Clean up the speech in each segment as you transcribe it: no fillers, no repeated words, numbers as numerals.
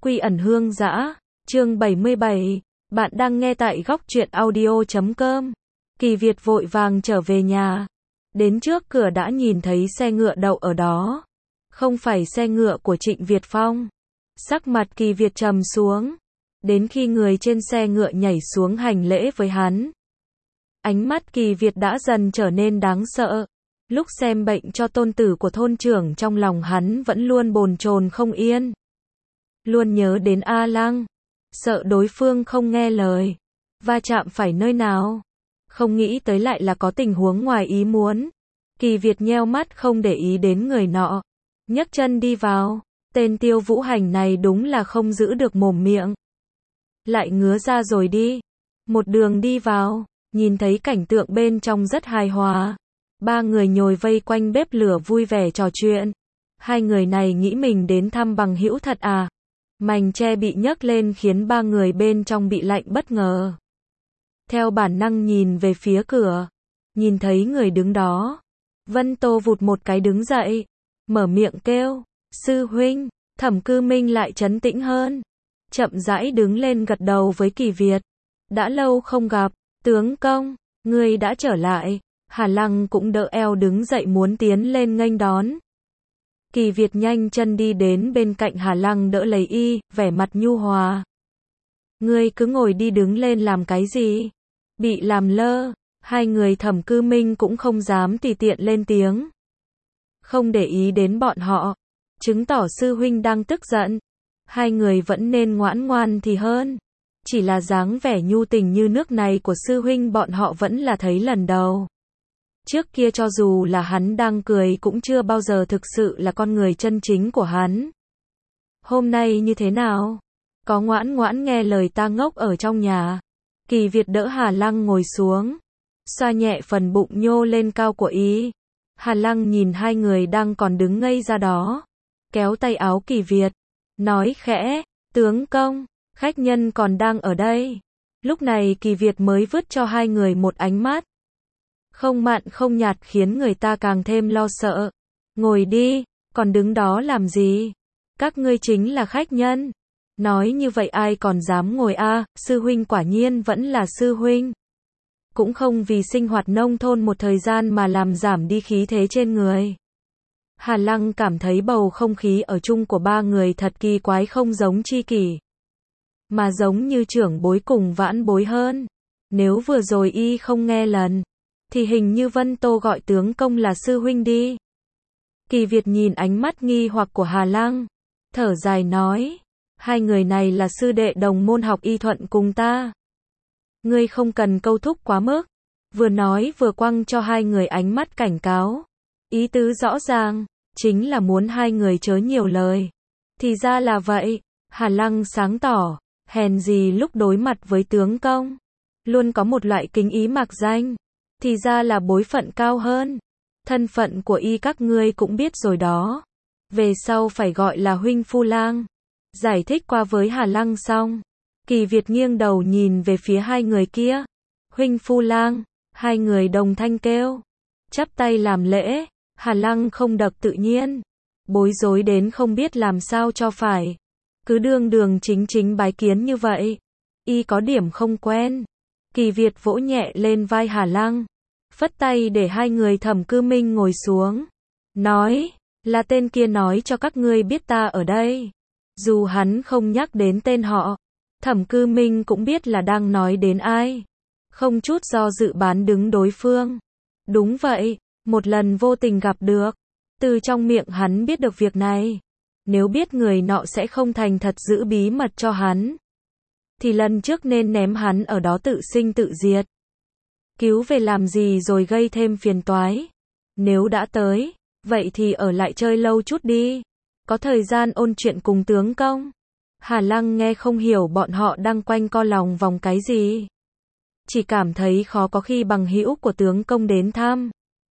Quy ẩn hương dã, chương 77, bạn đang nghe tại góc truyện audio.com. Kỳ Việt vội vàng trở về nhà. Đến trước cửa đã nhìn thấy xe ngựa đậu ở đó. Không phải xe ngựa của Trịnh Việt Phong. Sắc mặt Kỳ Việt trầm xuống. Đến khi người trên xe ngựa nhảy xuống hành lễ với hắn. Ánh mắt Kỳ Việt đã dần trở nên đáng sợ. Lúc xem bệnh cho tôn tử của thôn trưởng trong lòng hắn vẫn luôn bồn chồn không yên. Luôn nhớ đến A Lăng. Sợ đối phương không nghe lời. Va chạm phải nơi nào. Không nghĩ tới lại là có tình huống ngoài ý muốn. Kỳ Việt nheo mắt không để ý đến người nọ. Nhấc chân đi vào. Tên Tiêu Vũ Hành này đúng là không giữ được mồm miệng. Lại ngứa ra rồi đi. Một đường đi vào. Nhìn thấy cảnh tượng bên trong rất hài hòa. Ba người nhồi vây quanh bếp lửa vui vẻ trò chuyện. Hai người này nghĩ mình đến thăm bằng hữu thật à? Mành tre bị nhấc lên khiến ba người bên trong bị lạnh bất ngờ. Theo bản năng nhìn về phía cửa. Nhìn thấy người đứng đó. Vân Tô vụt một cái đứng dậy. Mở miệng kêu. Sư huynh. Thẩm Cư Minh lại trấn tĩnh hơn. Chậm rãi đứng lên gật đầu với Kỳ Việt. Đã lâu không gặp. Tướng công. Ngươi đã trở lại. Hà Lăng cũng đỡ eo đứng dậy muốn tiến lên nghênh đón. Kỳ Việt nhanh chân đi đến bên cạnh Hà Lăng đỡ lấy y, vẻ mặt nhu hòa. Ngươi cứ ngồi đi đứng lên làm cái gì? Bị làm lơ, hai người Thẩm Cư Minh cũng không dám tùy tiện lên tiếng. Không để ý đến bọn họ, chứng tỏ sư huynh đang tức giận. Hai người vẫn nên ngoãn ngoan thì hơn. Chỉ là dáng vẻ nhu tình như nước này của sư huynh bọn họ vẫn là thấy lần đầu. Trước kia cho dù là hắn đang cười cũng chưa bao giờ thực sự là con người chân chính của hắn. Hôm nay như thế nào? Có ngoãn ngoãn nghe lời ta ngốc ở trong nhà. Kỳ Việt đỡ Hà Lăng ngồi xuống. Xoa nhẹ phần bụng nhô lên cao của y. Hà Lăng nhìn hai người đang còn đứng ngây ra đó. Kéo tay áo Kỳ Việt. Nói khẽ, tướng công, khách nhân còn đang ở đây. Lúc này Kỳ Việt mới vứt cho hai người một ánh mắt. Không mặn không nhạt khiến người ta càng thêm lo sợ. Ngồi đi, còn đứng đó làm gì? Các ngươi chính là khách nhân. Nói như vậy ai còn dám ngồi a? Sư huynh quả nhiên vẫn là sư huynh. Cũng không vì sinh hoạt nông thôn một thời gian mà làm giảm đi khí thế trên người. Hà Lăng cảm thấy bầu không khí ở chung của ba người thật kỳ quái, không giống tri kỷ, mà giống như trưởng bối cùng vãn bối hơn. Nếu vừa rồi y không nghe lần, thì hình như Vân Tô gọi tướng công là sư huynh đi. Kỳ Việt nhìn ánh mắt nghi hoặc của Hà Lăng, thở dài nói, hai người này là sư đệ đồng môn học y thuận cùng ta. Ngươi không cần câu thúc quá mức. Vừa nói vừa quăng cho hai người ánh mắt cảnh cáo. Ý tứ rõ ràng, chính là muốn hai người chớ nhiều lời. Thì ra là vậy. Hà Lăng sáng tỏ, hèn gì lúc đối mặt với tướng công, luôn có một loại kính ý mạc danh. Thì ra là bối phận cao hơn. Thân phận của y các ngươi cũng biết rồi đó. Về sau phải gọi là huynh phu lang. Giải thích qua với Hà Lăng xong. Kỳ Việt nghiêng đầu nhìn về phía hai người kia. Huynh phu lang. Hai người đồng thanh kêu. Chắp tay làm lễ. Hà Lăng không đập tự nhiên. Bối rối đến không biết làm sao cho phải. Cứ đường đường chính chính bái kiến như vậy. Y có điểm không quen. Kỳ Việt vỗ nhẹ lên vai Hà Lăng. Phất tay để hai người Thẩm Cư Minh ngồi xuống. Nói, là tên kia nói cho các ngươi biết ta ở đây. Dù hắn không nhắc đến tên họ, Thẩm Cư Minh cũng biết là đang nói đến ai. Không chút do dự bán đứng đối phương. Đúng vậy, một lần vô tình gặp được. Từ trong miệng hắn biết được việc này. Nếu biết người nọ sẽ không thành thật giữ bí mật cho hắn, thì lần trước nên ném hắn ở đó tự sinh tự diệt. Cứu về làm gì rồi gây thêm phiền toái. Nếu đã tới, vậy thì ở lại chơi lâu chút đi. Có thời gian ôn chuyện cùng tướng công. Hà Lăng nghe không hiểu bọn họ đang quanh co lòng vòng cái gì. Chỉ cảm thấy khó có khi bằng hữu của tướng công đến thăm.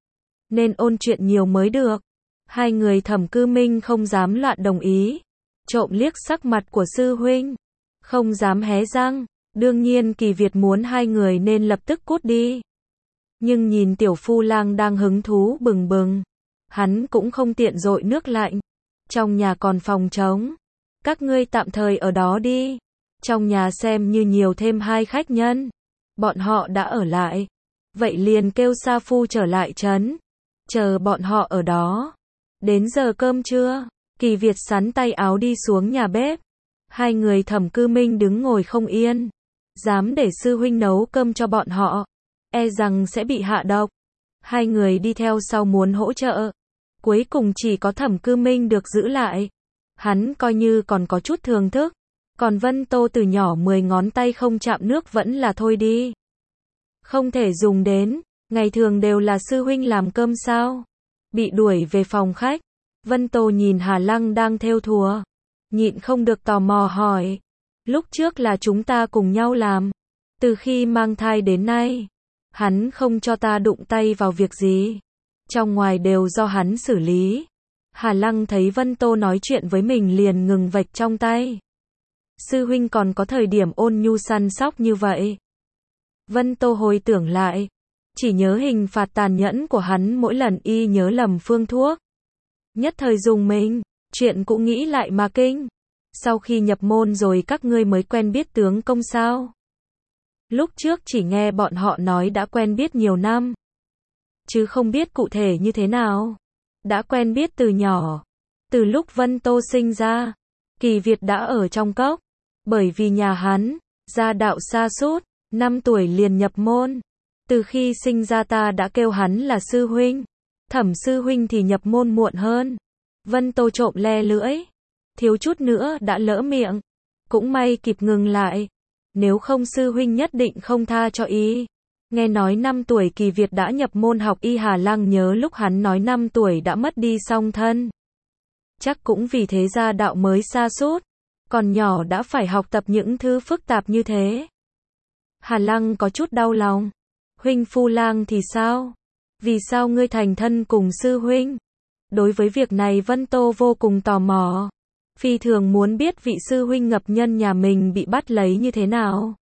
Nên ôn chuyện nhiều mới được. Hai người Thẩm Cư Minh không dám loạn đồng ý. Trộm liếc sắc mặt của sư huynh. Không dám hé răng. Đương nhiên Kỳ Việt muốn hai người nên lập tức cút đi. Nhưng nhìn tiểu phu lang đang hứng thú bừng bừng. Hắn cũng không tiện dội nước lạnh. Trong nhà còn phòng trống. Các ngươi tạm thời ở đó đi. Trong nhà xem như nhiều thêm 2 khách nhân. Bọn họ đã ở lại. Vậy liền kêu sa phu trở lại trấn. Chờ bọn họ ở đó. Đến giờ cơm trưa, Kỳ Việt sắn tay áo đi xuống nhà bếp. Hai người Thẩm Cư Minh đứng ngồi không yên. Dám để sư huynh nấu cơm cho bọn họ, e rằng sẽ bị hạ độc. Hai người đi theo sau muốn hỗ trợ. Cuối cùng chỉ có Thẩm Cư Minh được giữ lại. Hắn coi như còn có chút thưởng thức. Còn Vân Tô từ nhỏ 10 ngón tay không chạm nước vẫn là thôi đi. Không thể dùng đến, ngày thường đều là sư huynh làm cơm sao? Bị đuổi về phòng khách. Vân Tô nhìn Hà Lăng đang thêu thùa. Nhịn không được tò mò hỏi. Lúc trước là chúng ta cùng nhau làm. Từ khi mang thai đến nay, hắn không cho ta đụng tay vào việc gì. Trong ngoài đều do hắn xử lý. Hà Lăng thấy Vân Tô nói chuyện với mình liền ngừng vạch trong tay. Sư huynh còn có thời điểm ôn nhu săn sóc như vậy. Vân Tô hồi tưởng lại. Chỉ nhớ hình phạt tàn nhẫn của hắn mỗi lần y nhớ lầm phương thuốc. Nhất thời dùng mình, chuyện cũng nghĩ lại mà kinh. Sau khi nhập môn rồi các ngươi mới quen biết tướng công sao? Lúc trước chỉ nghe bọn họ nói đã quen biết nhiều năm. Chứ không biết cụ thể như thế nào. Đã quen biết từ nhỏ. Từ lúc Vân Tô sinh ra, Kỳ Việt đã ở trong cốc. Bởi vì nhà hắn, gia đạo sa sút 5 tuổi liền nhập môn. Từ khi sinh ra ta đã kêu hắn là sư huynh. Thẩm sư huynh thì nhập môn muộn hơn. Vân Tô trộm le lưỡi. Thiếu chút nữa đã lỡ miệng. Cũng may kịp ngừng lại. Nếu không sư huynh nhất định không tha cho y. Nghe nói 5 tuổi Kỳ Việt đã nhập môn học y. Hà Lăng nhớ lúc hắn nói 5 tuổi đã mất đi song thân. Chắc cũng vì thế gia đạo mới sa sút. Còn nhỏ đã phải học tập những thứ phức tạp như thế. Hà Lăng có chút đau lòng. Huynh Phu Lang thì sao? Vì sao ngươi thành thân cùng sư huynh? Đối với việc này Vân Tô vô cùng tò mò. Phi thường muốn biết vị sư huynh ngập nhân nhà mình bị bắt lấy như thế nào.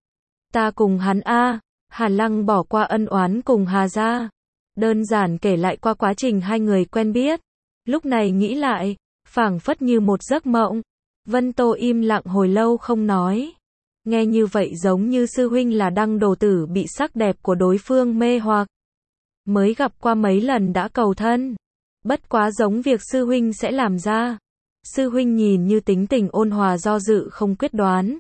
Ta cùng hắn a. Hà Lăng bỏ qua ân oán cùng Hà gia. Đơn giản kể lại qua quá trình hai người quen biết. Lúc này nghĩ lại, phảng phất như một giấc mộng. Vân Tô im lặng hồi lâu không nói. Nghe như vậy giống như sư huynh là đăng đồ tử bị sắc đẹp của đối phương mê hoặc. Mới gặp qua mấy lần đã cầu thân. Bất quá giống việc sư huynh sẽ làm ra. Sư huynh nhìn như tính tình ôn hòa do dự không quyết đoán.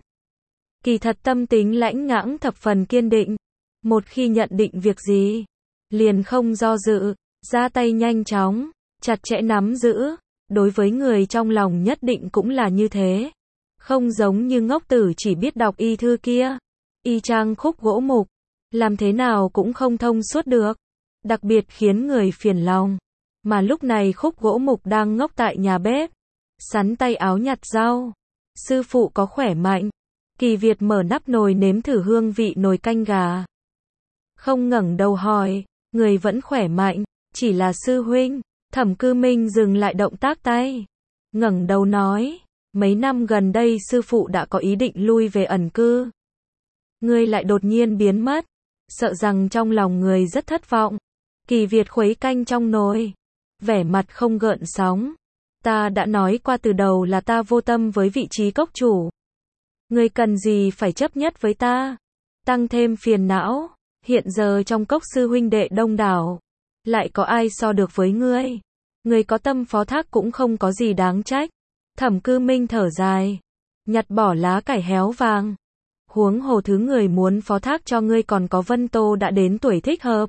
Kỳ thật tâm tính lãnh ngãng thập phần kiên định. Một khi nhận định việc gì, liền không do dự, ra tay nhanh chóng, chặt chẽ nắm giữ. Đối với người trong lòng nhất định cũng là như thế. Không giống như ngốc tử chỉ biết đọc y thư kia. Y chang khúc gỗ mục. Làm thế nào cũng không thông suốt được. Đặc biệt khiến người phiền lòng. Mà lúc này khúc gỗ mục đang ngốc tại nhà bếp. Sắn tay áo nhặt rau. Sư phụ có khỏe mạnh. Kỳ Việt mở nắp nồi nếm thử hương vị nồi canh gà. Không ngẩng đầu hỏi. Người vẫn khỏe mạnh. Chỉ là sư huynh. Thẩm Cư Minh dừng lại động tác tay. Ngẩng đầu nói. Mấy năm gần đây sư phụ đã có ý định lui về ẩn cư. Ngươi lại đột nhiên biến mất. Sợ rằng trong lòng người rất thất vọng. Kỳ Việt khuấy canh trong nồi. Vẻ mặt không gợn sóng. Ta đã nói qua từ đầu là ta vô tâm với vị trí cốc chủ. Ngươi cần gì phải chấp nhất với ta. Tăng thêm phiền não. Hiện giờ trong cốc sư huynh đệ đông đảo. Lại có ai so được với ngươi. Ngươi có tâm phó thác cũng không có gì đáng trách. Thẩm Cư Minh thở dài. Nhặt bỏ lá cải héo vàng. Huống hồ thứ người muốn phó thác cho ngươi còn có Vân Tô đã đến tuổi thích hợp.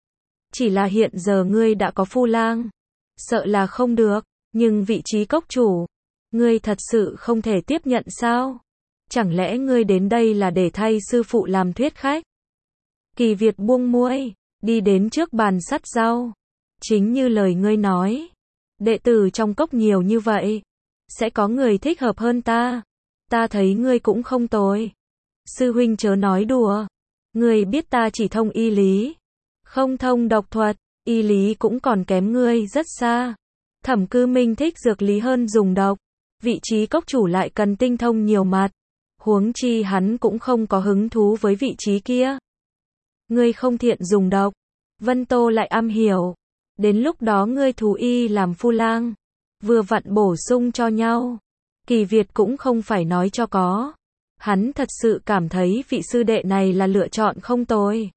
Chỉ là hiện giờ ngươi đã có Phu Lang. Sợ là không được. Nhưng vị trí cốc chủ. Ngươi thật sự không thể tiếp nhận sao? Chẳng lẽ ngươi đến đây là để thay sư phụ làm thuyết khách? Kỳ Việt buông muôi. Đi đến trước bàn sắt rau. Chính như lời ngươi nói. Đệ tử trong cốc nhiều như vậy. Sẽ có người thích hợp hơn ta. Ta thấy ngươi cũng không tồi. Sư huynh chớ nói đùa. Ngươi biết ta chỉ thông y lý. Không thông độc thuật. Y lý cũng còn kém ngươi rất xa. Thẩm Cư Minh thích dược lý hơn dùng độc. Vị trí cốc chủ lại cần tinh thông nhiều mặt. Huống chi hắn cũng không có hứng thú với vị trí kia. Ngươi không thiện dùng độc. Vân Tô lại am hiểu. Đến lúc đó ngươi thú y làm Phu Lang. Vừa vặn bổ sung cho nhau. Kỳ Việt cũng không phải nói cho có. Hắn thật sự cảm thấy vị sư đệ này là lựa chọn không tồi.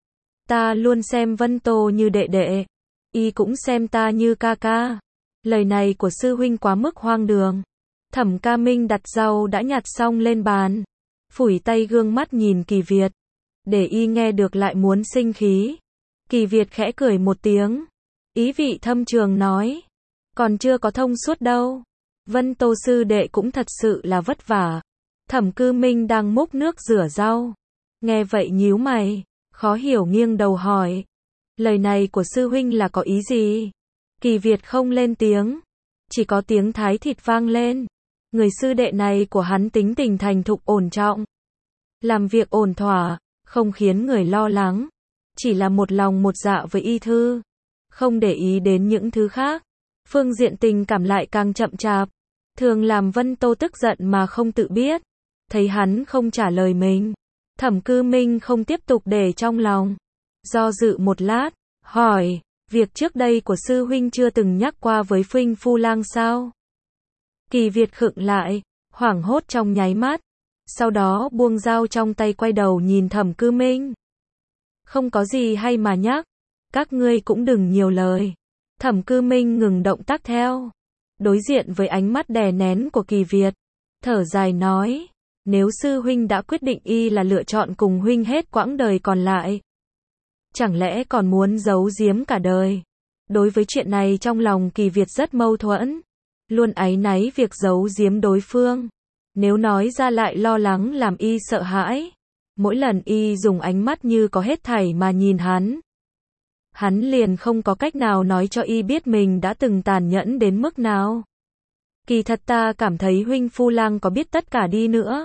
Ta luôn xem Vân Tô như đệ đệ. Y cũng xem ta như ca ca. Lời này của sư huynh quá mức hoang đường. Thẩm Ca Minh đặt rau đã nhặt xong lên bàn. Phủi tay gương mắt nhìn Kỳ Việt. Để y nghe được lại muốn sinh khí. Kỳ Việt khẽ cười một tiếng. Ý vị thâm trường nói. Còn chưa có thông suốt đâu. Vân Tô sư đệ cũng thật sự là vất vả. Thẩm Cư Minh đang múc nước rửa rau. Nghe vậy nhíu mày. Khó hiểu nghiêng đầu hỏi. Lời này của sư huynh là có ý gì? Kỳ Việt không lên tiếng. Chỉ có tiếng thái thịt vang lên. Người sư đệ này của hắn tính tình thành thục ổn trọng. Làm việc ổn thỏa. Không khiến người lo lắng. Chỉ là một lòng một dạ với y thư. Không để ý đến những thứ khác. Phương diện tình cảm lại càng chậm chạp. Thường làm Vân Tô tức giận mà không tự biết. Thấy hắn không trả lời mình. Thẩm Cư Minh không tiếp tục để trong lòng. Do dự một lát. Hỏi. Việc trước đây của sư huynh chưa từng nhắc qua với Phinh Phu Lang sao? Kỳ Việt khựng lại. Hoảng hốt trong nháy mắt. Sau đó buông dao trong tay quay đầu nhìn Thẩm Cư Minh. Không có gì hay mà nhắc. Các ngươi cũng đừng nhiều lời. Thẩm Cư Minh ngừng động tác theo. Đối diện với ánh mắt đè nén của Kỳ Việt. Thở dài nói. Nếu sư huynh đã quyết định y là lựa chọn cùng huynh hết quãng đời còn lại. Chẳng lẽ còn muốn giấu giếm cả đời? Đối với chuyện này trong lòng Kỳ Việt rất mâu thuẫn. Luôn áy náy việc giấu giếm đối phương. Nếu nói ra lại lo lắng làm y sợ hãi. Mỗi lần y dùng ánh mắt như có hết thảy mà nhìn hắn. Hắn liền không có cách nào nói cho y biết mình đã từng tàn nhẫn đến mức nào. Kỳ thật ta cảm thấy huynh Phu Lang có biết tất cả đi nữa.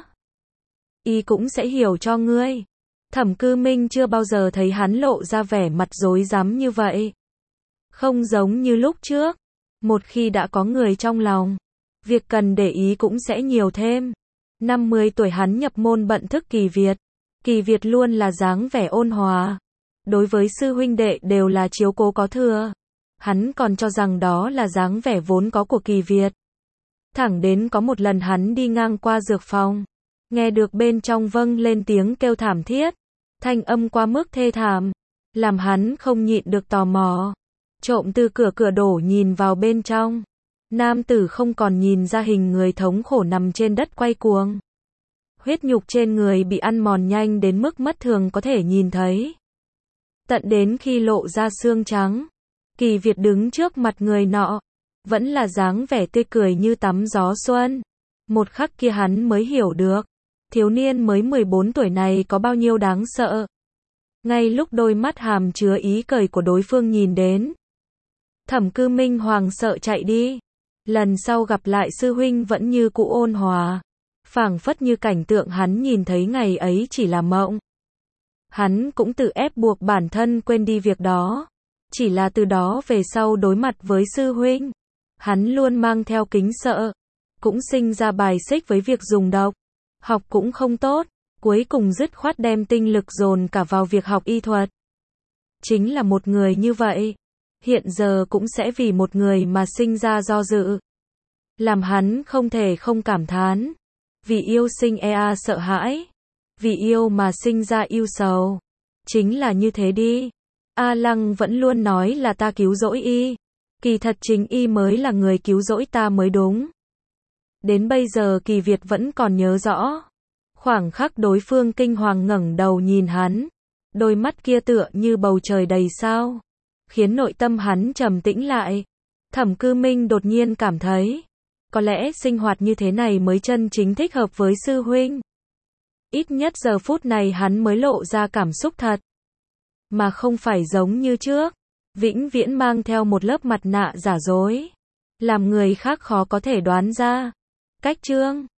Y cũng sẽ hiểu cho ngươi. Thẩm Cư Minh chưa bao giờ thấy hắn lộ ra vẻ mặt rối rắm như vậy. Không giống như lúc trước. Một khi đã có người trong lòng. Việc cần để ý cũng sẽ nhiều thêm. 50 tuổi hắn nhập môn bận thức Kỳ Việt. Kỳ Việt luôn là dáng vẻ ôn hòa. Đối với sư huynh đệ đều là chiếu cố có thừa. Hắn còn cho rằng đó là dáng vẻ vốn có của Kỳ Việt. Thẳng đến có một lần hắn đi ngang qua dược phòng. Nghe được bên trong vâng lên tiếng kêu thảm thiết. Thanh âm quá mức thê thảm. Làm hắn không nhịn được tò mò. Trộm từ cửa đổ nhìn vào bên trong. Nam tử không còn nhìn ra hình người thống khổ nằm trên đất quay cuồng. Huyết nhục trên người bị ăn mòn nhanh đến mức mắt thường có thể nhìn thấy. Tận đến khi lộ ra xương trắng. Kỳ Việt đứng trước mặt người nọ. Vẫn là dáng vẻ tươi cười như tắm gió xuân. Một khắc kia hắn mới hiểu được. Thiếu niên mới 14 tuổi này có bao nhiêu đáng sợ. Ngay lúc đôi mắt hàm chứa ý cười của đối phương nhìn đến. Thẩm Cư Minh hoàng sợ chạy đi. Lần sau gặp lại sư huynh vẫn như cũ ôn hòa. Phảng phất như cảnh tượng hắn nhìn thấy ngày ấy chỉ là mộng. Hắn cũng tự ép buộc bản thân quên đi việc đó. Chỉ là từ đó về sau đối mặt với sư huynh. Hắn luôn mang theo kính sợ. Cũng sinh ra bài xích với việc dùng độc. Học cũng không tốt. Cuối cùng dứt khoát đem tinh lực dồn cả vào việc học y thuật. Chính là một người như vậy. Hiện giờ cũng sẽ vì một người mà sinh ra do dự. Làm hắn không thể không cảm thán. Vì yêu sinh sợ hãi. Vì yêu mà sinh ra yêu sầu. Chính là như thế đi. A Lăng vẫn luôn nói là ta cứu rỗi y. Kỳ thật chính y mới là người cứu rỗi ta mới đúng. Đến bây giờ Kỳ Việt vẫn còn nhớ rõ. Khoảng khắc đối phương kinh hoàng ngẩng đầu nhìn hắn. Đôi mắt kia tựa như bầu trời đầy sao. Khiến nội tâm hắn trầm tĩnh lại. Thẩm Cư Minh đột nhiên cảm thấy. Có lẽ sinh hoạt như thế này mới chân chính thích hợp với sư huynh. Ít nhất giờ phút này hắn mới lộ ra cảm xúc thật. Mà không phải giống như trước. Vĩnh viễn mang theo một lớp mặt nạ giả dối. Làm người khác khó có thể đoán ra. Cách chương